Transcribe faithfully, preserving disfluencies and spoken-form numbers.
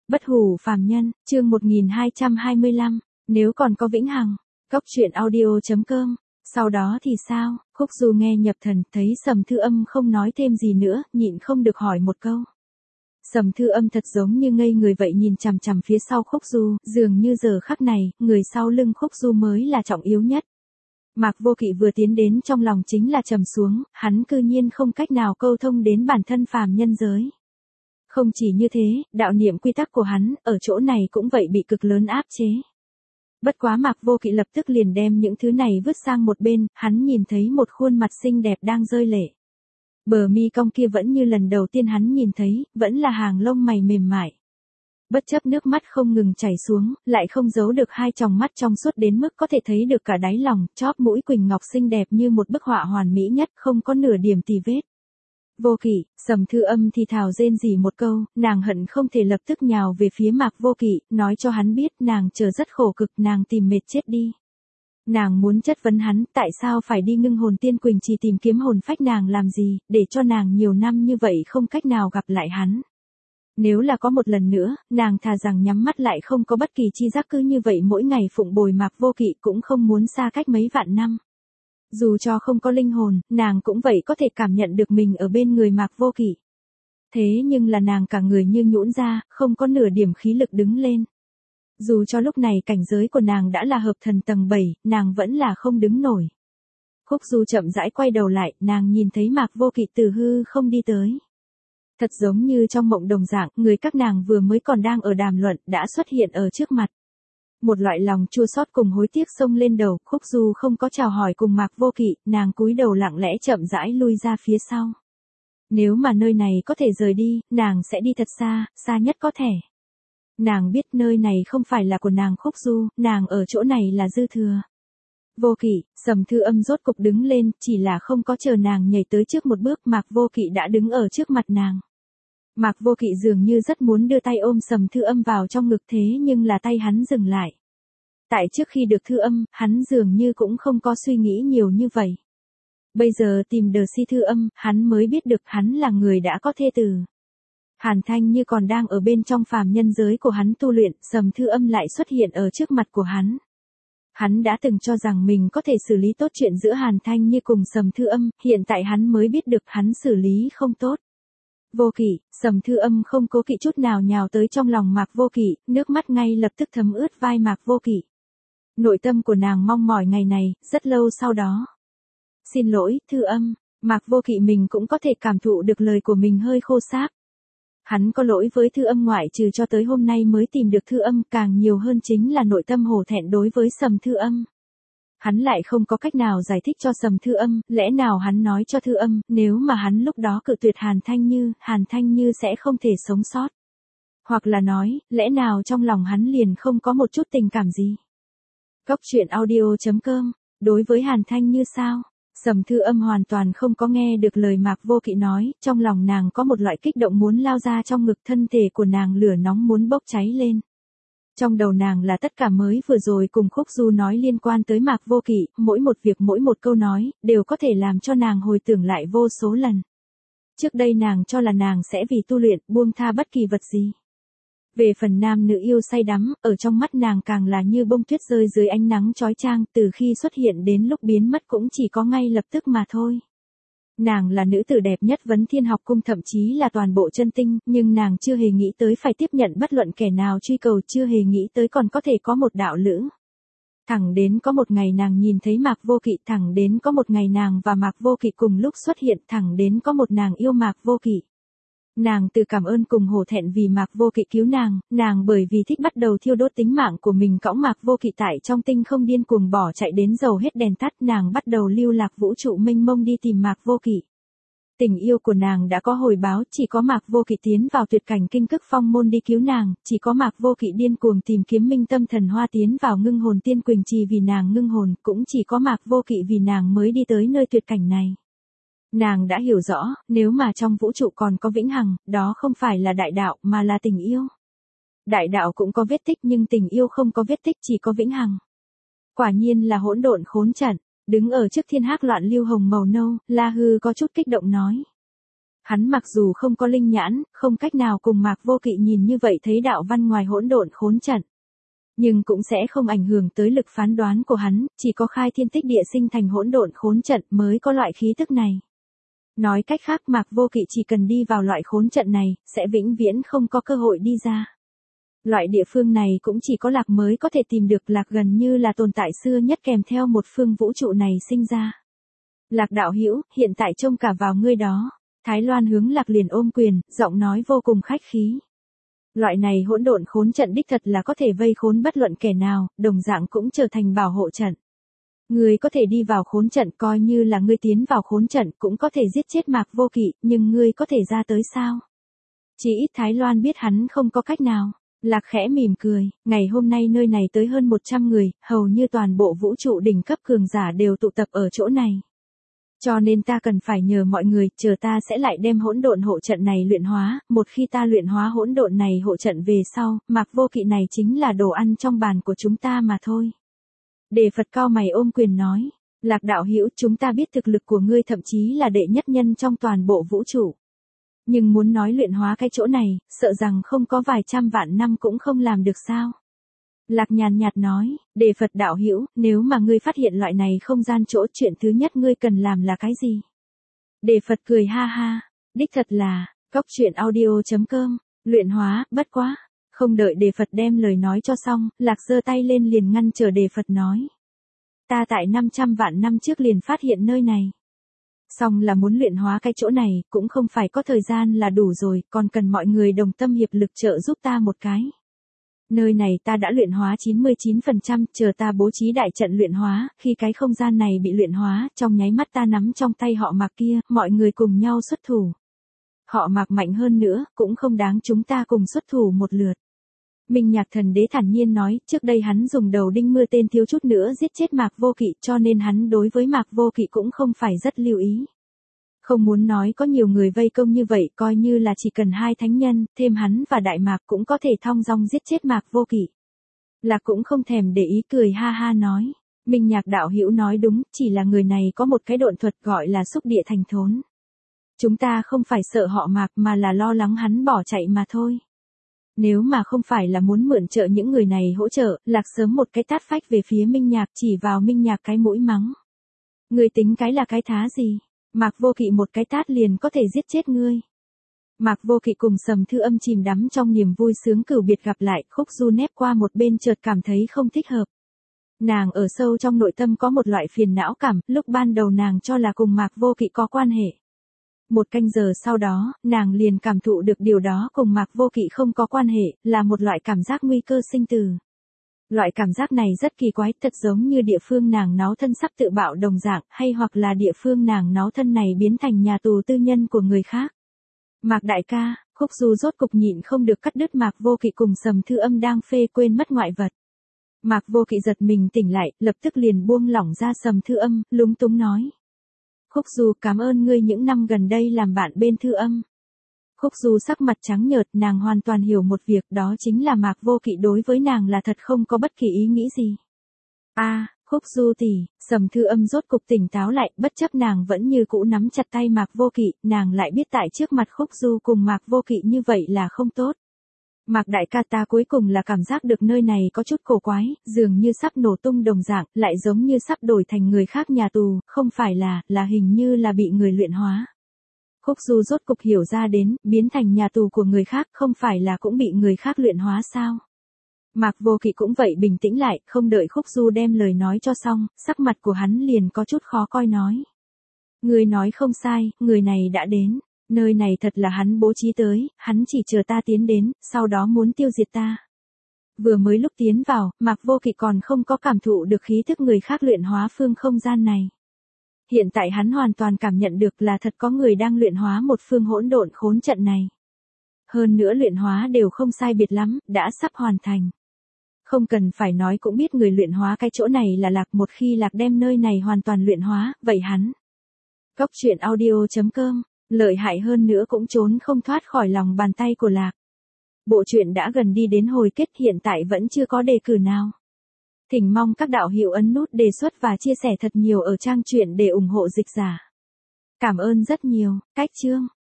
Bất hủ phàm nhân, chương một nghìn hai trăm hai mươi lăm, nếu còn có vĩnh hằng. Cốc truyện audio chấm com. Sau đó thì sao? Khúc Du nghe nhập thần, thấy Sầm Thư Âm không nói thêm gì nữa, nhịn không được hỏi một câu. Sầm Thư Âm thật giống như ngây người vậy nhìn chằm chằm phía sau Khúc Du, dường như giờ khắc này, người sau lưng Khúc Du mới là trọng yếu nhất. Mạc Vô Kỵ vừa tiến đến trong lòng chính là trầm xuống, hắn cư nhiên không cách nào câu thông đến bản thân phàm nhân giới. Không chỉ như thế, đạo niệm quy tắc của hắn, ở chỗ này cũng vậy bị cực lớn áp chế. Bất quá Mạc Vô Kỵ lập tức liền đem những thứ này vứt sang một bên, hắn nhìn thấy một khuôn mặt xinh đẹp đang rơi lệ. Bờ mi cong kia vẫn như lần đầu tiên hắn nhìn thấy, vẫn là hàng lông mày mềm mại. Bất chấp nước mắt không ngừng chảy xuống, lại không giấu được hai tròng mắt trong suốt đến mức có thể thấy được cả đáy lòng, chóp mũi Quỳnh Ngọc xinh đẹp như một bức họa hoàn mỹ nhất, không có nửa điểm tì vết. Vô Kỵ, Sầm Thư Âm thì thào rên rỉ một câu, nàng hận không thể lập tức nhào về phía Mạc Vô Kỵ, nói cho hắn biết nàng chờ rất khổ cực, nàng tìm mệt chết đi. Nàng muốn chất vấn hắn, tại sao phải đi Ngưng Hồn Tiên Quỳnh Trì tìm kiếm hồn phách nàng làm gì, để cho nàng nhiều năm như vậy không cách nào gặp lại hắn. Nếu là có một lần nữa, nàng thà rằng nhắm mắt lại không có bất kỳ chi giác cứ như vậy mỗi ngày phụng bồi Mạc Vô Kỵ cũng không muốn xa cách mấy vạn năm. Dù cho không có linh hồn, nàng cũng vậy có thể cảm nhận được mình ở bên người Mạc Vô Kỵ. Thế nhưng là nàng cả người như nhũn ra, không có nửa điểm khí lực đứng lên. Dù cho lúc này cảnh giới của nàng đã là hợp thần tầng bảy, nàng vẫn là không đứng nổi. Khúc Du chậm rãi quay đầu lại, nàng nhìn thấy Mạc Vô Kỵ từ hư không đi tới. Thật giống như trong mộng đồng dạng, người các nàng vừa mới còn đang ở đàm luận đã xuất hiện ở trước mặt. Một loại lòng chua xót cùng hối tiếc xông lên đầu, Khúc Du không có chào hỏi cùng Mạc Vô Kỵ, nàng cúi đầu lặng lẽ chậm rãi lui ra phía sau. Nếu mà nơi này có thể rời đi, nàng sẽ đi thật xa, xa nhất có thể. Nàng biết nơi này không phải là của nàng Khúc Du, nàng ở chỗ này là dư thừa. Vô Kỵ, Sầm Thư Âm rốt cục đứng lên, chỉ là không có chờ nàng nhảy tới trước một bước, Mạc Vô Kỵ đã đứng ở trước mặt nàng. Mạc Vô Kỵ dường như rất muốn đưa tay ôm Sầm Thư Âm vào trong ngực thế nhưng là tay hắn dừng lại. Tại trước khi được Thư Âm, hắn dường như cũng không có suy nghĩ nhiều như vậy. Bây giờ tìm Đờ Si Thư Âm, hắn mới biết được hắn là người đã có thê tử. Hàn Thanh Như còn đang ở bên trong phàm nhân giới của hắn tu luyện, Sầm Thư Âm lại xuất hiện ở trước mặt của hắn. Hắn đã từng cho rằng mình có thể xử lý tốt chuyện giữa Hàn Thanh Như cùng Sầm Thư Âm, hiện tại hắn mới biết được hắn xử lý không tốt. Vô Kỵ, Sầm Thư Âm không cố kỵ chút nào nhào tới trong lòng Mạc Vô Kỵ, nước mắt ngay lập tức thấm ướt vai Mạc Vô Kỵ. Nội tâm của nàng mong mỏi ngày này, rất lâu sau đó. Xin lỗi, Thư Âm, Mạc Vô Kỵ mình cũng có thể cảm thụ được lời của mình hơi khô sáp. Hắn có lỗi với Thư Âm ngoại trừ cho tới hôm nay mới tìm được Thư Âm, càng nhiều hơn chính là nội tâm hổ thẹn đối với Sầm Thư Âm. Hắn lại không có cách nào giải thích cho Sầm Thư Âm, lẽ nào hắn nói cho Thư Âm, nếu mà hắn lúc đó cự tuyệt Hàn Thanh Như, Hàn Thanh Như sẽ không thể sống sót. Hoặc là nói, lẽ nào trong lòng hắn liền không có một chút tình cảm gì. Cốc truyện audio chấm com, đối với Hàn Thanh Như sao? Sầm Thư Âm hoàn toàn không có nghe được lời Mạc Vô Kỵ nói, trong lòng nàng có một loại kích động muốn lao ra trong ngực, thân thể của nàng lửa nóng muốn bốc cháy lên. Trong đầu nàng là tất cả mới vừa rồi cùng Khúc Du nói liên quan tới Mạc Vô Kỵ, mỗi một việc mỗi một câu nói, đều có thể làm cho nàng hồi tưởng lại vô số lần. Trước đây nàng cho là nàng sẽ vì tu luyện, buông tha bất kỳ vật gì. Về phần nam nữ yêu say đắm, ở trong mắt nàng càng là như bông tuyết rơi dưới ánh nắng chói chang, từ khi xuất hiện đến lúc biến mất cũng chỉ có ngay lập tức mà thôi. Nàng là nữ tử đẹp nhất Vấn Thiên học cung, thậm chí là toàn bộ chân tinh, nhưng nàng chưa hề nghĩ tới phải tiếp nhận bất luận kẻ nào truy cầu, chưa hề nghĩ tới còn có thể có một đạo lữ. Thẳng đến có một ngày nàng nhìn thấy Mạc Vô Kỵ, thẳng đến có một ngày nàng và Mạc Vô Kỵ cùng lúc xuất hiện, thẳng đến có một nàng yêu Mạc Vô Kỵ. Nàng từ cảm ơn cùng hổ thẹn vì Mạc Vô Kỵ cứu nàng, nàng bởi vì thích bắt đầu thiêu đốt tính mạng của mình cõng Mạc Vô Kỵ tại trong tinh không điên cuồng bỏ chạy đến dầu hết đèn tắt, nàng bắt đầu lưu lạc vũ trụ mênh mông đi tìm Mạc Vô Kỵ. Tình yêu của nàng đã có hồi báo, chỉ có Mạc Vô Kỵ tiến vào tuyệt cảnh kinh cức phong môn đi cứu nàng, chỉ có Mạc Vô Kỵ điên cuồng tìm kiếm minh tâm thần hoa tiến vào Ngưng Hồn Tiên Quỳnh Trì vì nàng ngưng hồn, cũng chỉ có Mạc Vô Kỵ vì nàng mới đi tới nơi tuyệt cảnh này. Nàng đã hiểu rõ, nếu mà trong vũ trụ còn có vĩnh hằng, đó không phải là đại đạo mà là tình yêu. Đại đạo cũng có vết tích nhưng tình yêu không có vết tích, chỉ có vĩnh hằng. Quả nhiên là hỗn độn khốn trận, đứng ở trước thiên hắc loạn lưu hồng màu nâu, La Hư có chút kích động nói. Hắn mặc dù không có linh nhãn, không cách nào cùng Mạc Vô Kỵ nhìn như vậy thấy đạo văn ngoài hỗn độn khốn trận. Nhưng cũng sẽ không ảnh hưởng tới lực phán đoán của hắn, chỉ có khai thiên tích địa sinh thành hỗn độn khốn trận mới có loại khí tức này. Nói cách khác Mạc Vô Kỵ chỉ cần đi vào loại khốn trận này, sẽ vĩnh viễn không có cơ hội đi ra. Loại địa phương này cũng chỉ có Lạc mới có thể tìm được, Lạc gần như là tồn tại xưa nhất kèm theo một phương vũ trụ này sinh ra. Lạc đạo hữu, hiện tại trông cả vào ngươi đó. Thái Loan hướng Lạc liền ôm quyền, giọng nói vô cùng khách khí. Loại này hỗn độn khốn trận đích thật là có thể vây khốn bất luận kẻ nào, đồng dạng cũng trở thành bảo hộ trận. Ngươi có thể đi vào khốn trận, coi như là ngươi tiến vào khốn trận cũng có thể giết chết Mạc Vô Kỵ, nhưng ngươi có thể ra tới sao? Chỉ ít Thái Loan biết hắn không có cách nào. Lạc khẽ mỉm cười, ngày hôm nay nơi này tới hơn một trăm người, hầu như toàn bộ vũ trụ đỉnh cấp cường giả đều tụ tập ở chỗ này. Cho nên ta cần phải nhờ mọi người, chờ ta sẽ lại đem hỗn độn hộ trận này luyện hóa, một khi ta luyện hóa hỗn độn này hộ trận về sau, Mạc Vô Kỵ này chính là đồ ăn trong bàn của chúng ta mà thôi. Đề Phật cao mày ôm quyền nói, Lạc đạo hữu, chúng ta biết thực lực của ngươi thậm chí là đệ nhất nhân trong toàn bộ vũ trụ. Nhưng muốn nói luyện hóa cái chỗ này, sợ rằng không có vài trăm vạn năm cũng không làm được sao. Lạc nhàn nhạt nói, Đề Phật đạo hữu, nếu mà ngươi phát hiện loại này không gian chỗ, chuyện thứ nhất ngươi cần làm là cái gì? Đề Phật cười ha ha, đích thật là, cóc truyện audio chấm com, luyện hóa, bất quá. Không đợi Đề Phật đem lời nói cho xong, Lạc giơ tay lên liền ngăn trở Đề Phật nói. Ta tại năm trăm vạn năm trước liền phát hiện nơi này. Xong là muốn luyện hóa cái chỗ này, cũng không phải có thời gian là đủ rồi, còn cần mọi người đồng tâm hiệp lực trợ giúp ta một cái. Nơi này ta đã luyện hóa chín mươi chín phần trăm, chờ ta bố trí đại trận luyện hóa, khi cái không gian này bị luyện hóa, trong nháy mắt ta nắm trong tay họ Mạc kia, mọi người cùng nhau xuất thủ. Họ Mạc mạnh hơn nữa, cũng không đáng chúng ta cùng xuất thủ một lượt. Minh Nhạc Thần Đế thản nhiên nói, trước đây hắn dùng đầu đinh mưa tên thiếu chút nữa giết chết Mạc Vô Kỵ, cho nên hắn đối với Mạc Vô Kỵ cũng không phải rất lưu ý. Không muốn nói có nhiều người vây công như vậy, coi như là chỉ cần hai thánh nhân, thêm hắn và Đại Mạc cũng có thể thong dong giết chết Mạc Vô Kỵ. Lạc cũng không thèm để ý cười ha ha nói, Minh Nhạc đạo hữu nói đúng, chỉ là người này có một cái độn thuật gọi là xúc địa thành thốn. Chúng ta không phải sợ họ Mạc mà là lo lắng hắn bỏ chạy mà thôi. Nếu mà không phải là muốn mượn trợ những người này hỗ trợ, Lạc sớm một cái tát phách về phía Minh Nhạc, chỉ vào Minh Nhạc cái mũi mắng. Ngươi tính cái là cái thá gì? Mạc Vô Kỵ một cái tát liền có thể giết chết ngươi. Mạc Vô Kỵ cùng Sầm Thư Âm chìm đắm trong niềm vui sướng cửu biệt gặp lại, Khúc Du nép qua một bên chợt cảm thấy không thích hợp. Nàng ở sâu trong nội tâm có một loại phiền não cảm, lúc ban đầu nàng cho là cùng Mạc Vô Kỵ có quan hệ. Một canh giờ sau đó, nàng liền cảm thụ được điều đó cùng Mạc Vô Kỵ không có quan hệ, là một loại cảm giác nguy cơ sinh tử. Loại cảm giác này rất kỳ quái, thật giống như địa phương nàng náo thân sắp tự bạo đồng dạng, hay hoặc là địa phương nàng náo thân này biến thành nhà tù tư nhân của người khác. Mạc đại ca, Khúc Du rốt cục nhịn không được cắt đứt Mạc Vô Kỵ cùng Sầm Thư Âm đang phê quên mất ngoại vật. Mạc Vô Kỵ giật mình tỉnh lại, lập tức liền buông lỏng ra Sầm Thư Âm, lúng túng nói. Khúc Du, cảm ơn ngươi những năm gần đây làm bạn bên Thư Âm. Khúc Du sắc mặt trắng nhợt, nàng hoàn toàn hiểu một việc, đó chính là Mạc Vô Kỵ đối với nàng là thật không có bất kỳ ý nghĩ gì. A, à, Khúc Du tỷ, Sầm Thư Âm rốt cục tỉnh táo lại, bất chấp nàng vẫn như cũ nắm chặt tay Mạc Vô Kỵ, nàng lại biết tại trước mặt Khúc Du cùng Mạc Vô Kỵ như vậy là không tốt. Mạc đại ca, ta cuối cùng là cảm giác được nơi này có chút cổ quái, dường như sắp nổ tung đồng dạng, lại giống như sắp đổi thành người khác nhà tù, không phải là, là hình như là bị người luyện hóa. Khúc Du rốt cục hiểu ra đến, biến thành nhà tù của người khác, không phải là cũng bị người khác luyện hóa sao? Mạc Vô Kỵ cũng vậy bình tĩnh lại, không đợi Khúc Du đem lời nói cho xong, sắc mặt của hắn liền có chút khó coi nói. Người nói không sai, người này đã đến. Nơi này thật là hắn bố trí tới, hắn chỉ chờ ta tiến đến, sau đó muốn tiêu diệt ta. Vừa mới lúc tiến vào, Mạc Vô Kỵ còn không có cảm thụ được khí thức người khác luyện hóa phương không gian này. Hiện tại hắn hoàn toàn cảm nhận được là thật có người đang luyện hóa một phương hỗn độn khốn trận này. Hơn nữa luyện hóa đều không sai biệt lắm, đã sắp hoàn thành. Không cần phải nói cũng biết người luyện hóa cái chỗ này là Lạc, một khi Lạc đem nơi này hoàn toàn luyện hóa, vậy hắn. Cóc truyện audio chấm com, lợi hại hơn nữa cũng trốn không thoát khỏi lòng bàn tay của Lạc. Bộ truyện đã gần đi đến hồi kết, hiện tại vẫn chưa có đề cử nào. Thỉnh mong các đạo hữu ấn nút đề xuất và chia sẻ thật nhiều ở trang truyện để ủng hộ dịch giả. Cảm ơn rất nhiều. Cách chương